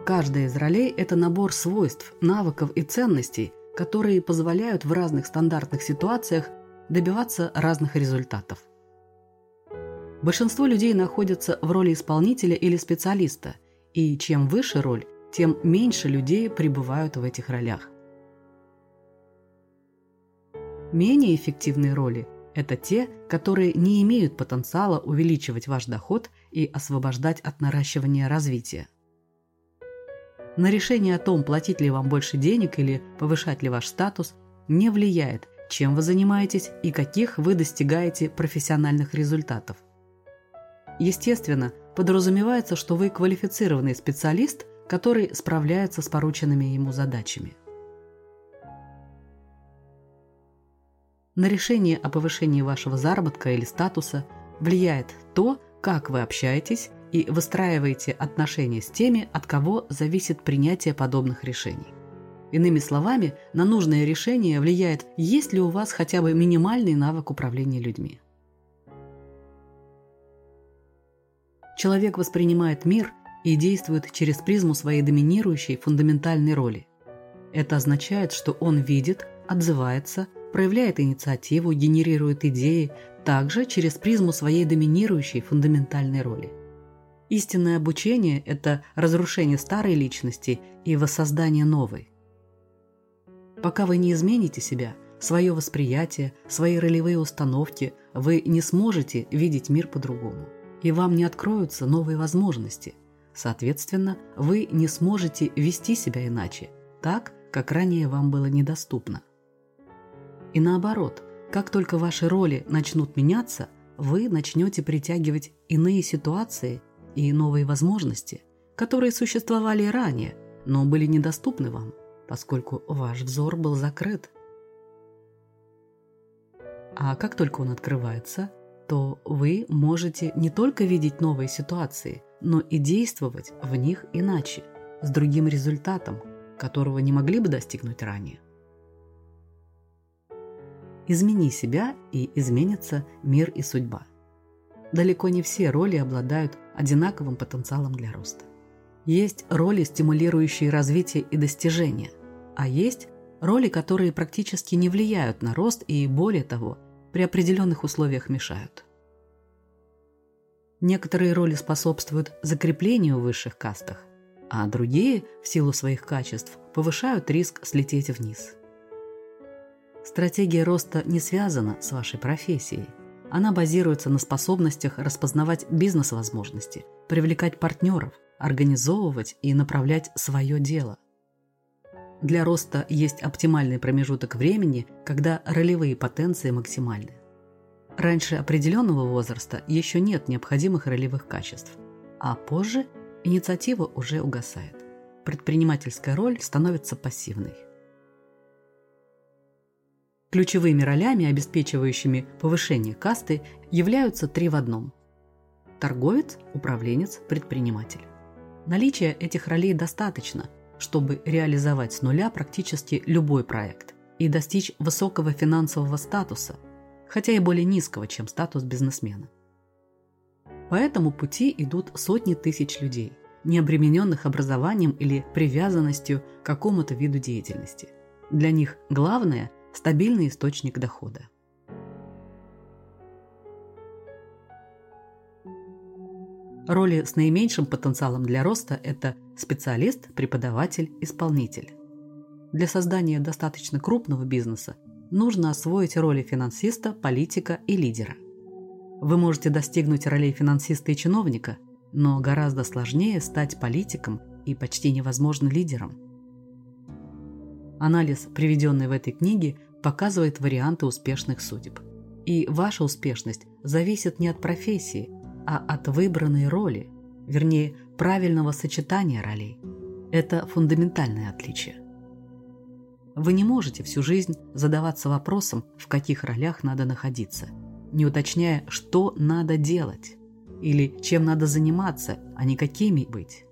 Каждая из ролей – это набор свойств, навыков и ценностей, которые позволяют в разных стандартных ситуациях добиваться разных результатов. Большинство людей находятся в роли исполнителя или специалиста, и чем выше роль, тем меньше людей пребывают в этих ролях. Менее эффективные роли – это те, которые не имеют потенциала увеличивать ваш доход и освобождать от наращивания развития. На решение о том, платить ли вам больше денег или повышать ли ваш статус, не влияет, чем вы занимаетесь и каких вы достигаете профессиональных результатов. Естественно, подразумевается, что вы квалифицированный специалист, который справляется с порученными ему задачами. На решение о повышении вашего заработка или статуса влияет то, как вы общаетесь и выстраиваете отношения с теми, от кого зависит принятие подобных решений. Иными словами, на нужное решение влияет, есть ли у вас хотя бы минимальный навык управления людьми. Человек воспринимает мир и действует через призму своей доминирующей фундаментальной роли. Это означает, что он видит, отзывается, проявляет инициативу, генерирует идеи, также через призму своей доминирующей фундаментальной роли. Истинное обучение – это разрушение старой личности и воссоздание новой. Пока вы не измените себя, свое восприятие, свои ролевые установки, вы не сможете видеть мир по-другому, и вам не откроются новые возможности. Соответственно, вы не сможете вести себя иначе, так, как ранее вам было недоступно. И наоборот, как только ваши роли начнут меняться, вы начнете притягивать иные ситуации и новые возможности, которые существовали ранее, но были недоступны вам, поскольку ваш взор был закрыт. А как только он открывается, то вы можете не только видеть новые ситуации, но и действовать в них иначе, с другим результатом, которого не могли бы достигнуть ранее. Измени себя, и изменится мир и судьба. Далеко не все роли обладают одинаковым потенциалом для роста. Есть роли, стимулирующие развитие и достижения, а есть роли, которые практически не влияют на рост и, более того, при определенных условиях мешают. Некоторые роли способствуют закреплению в высших кастах, а другие, в силу своих качеств, повышают риск слететь вниз. Стратегия роста не связана с вашей профессией. Она базируется на способностях распознавать бизнес-возможности, привлекать партнеров, организовывать и направлять свое дело. Для роста есть оптимальный промежуток времени, когда ролевые потенции максимальны. Раньше определенного возраста еще нет необходимых ролевых качеств, а позже инициатива уже угасает. Предпринимательская роль становится пассивной. Ключевыми ролями, обеспечивающими повышение касты, являются 3 в одном – торговец, управленец, предприниматель. Наличия этих ролей достаточно, чтобы реализовать с нуля практически любой проект и достичь высокого финансового статуса, хотя и более низкого, чем статус бизнесмена. По этому пути идут сотни тысяч людей, не обремененных образованием или привязанностью к какому-то виду деятельности. Для них главное – стабильный источник дохода. Роли с наименьшим потенциалом для роста – это специалист, преподаватель, исполнитель. Для создания достаточно крупного бизнеса нужно освоить роли финансиста, политика и лидера. Вы можете достигнуть ролей финансиста и чиновника, но гораздо сложнее стать политиком и почти невозможно лидером. Анализ, приведенный в этой книге, показывает варианты успешных судеб. И ваша успешность зависит не от профессии, а от выбранной роли, вернее, правильного сочетания ролей. Это фундаментальное отличие. Вы не можете всю жизнь задаваться вопросом, в каких ролях надо находиться, не уточняя, что надо делать, или чем надо заниматься, а не какими быть.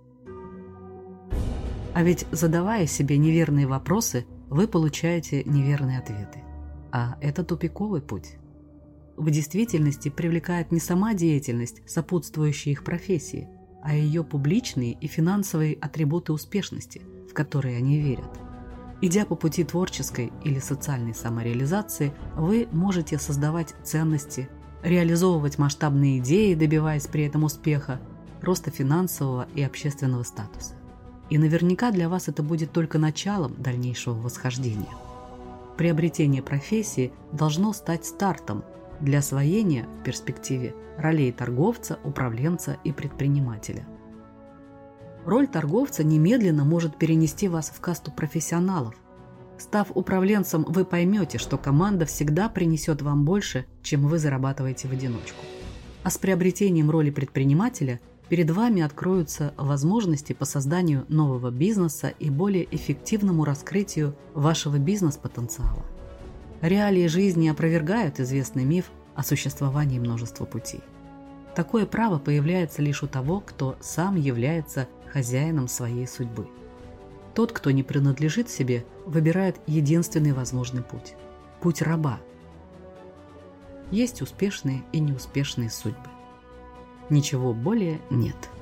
А ведь, задавая себе неверные вопросы, вы получаете неверные ответы. А это тупиковый путь. В действительности привлекает не сама деятельность, сопутствующая их профессии, а ее публичные и финансовые атрибуты успешности, в которые они верят. Идя по пути творческой или социальной самореализации, вы можете создавать ценности, реализовывать масштабные идеи, добиваясь при этом успеха, роста финансового и общественного статуса. И наверняка для вас это будет только началом дальнейшего восхождения. Приобретение профессии должно стать стартом для освоения в перспективе ролей торговца, управленца и предпринимателя. Роль торговца немедленно может перенести вас в касту профессионалов. Став управленцем, вы поймете, что команда всегда принесет вам больше, чем вы зарабатываете в одиночку. А с приобретением роли предпринимателя перед вами откроются возможности по созданию нового бизнеса и более эффективному раскрытию вашего бизнес-потенциала. Реалии жизни опровергают известный миф о существовании множества путей. Такое право появляется лишь у того, кто сам является хозяином своей судьбы. Тот, кто не принадлежит себе, выбирает единственный возможный путь – путь раба. Есть успешные и неуспешные судьбы. Ничего более нет.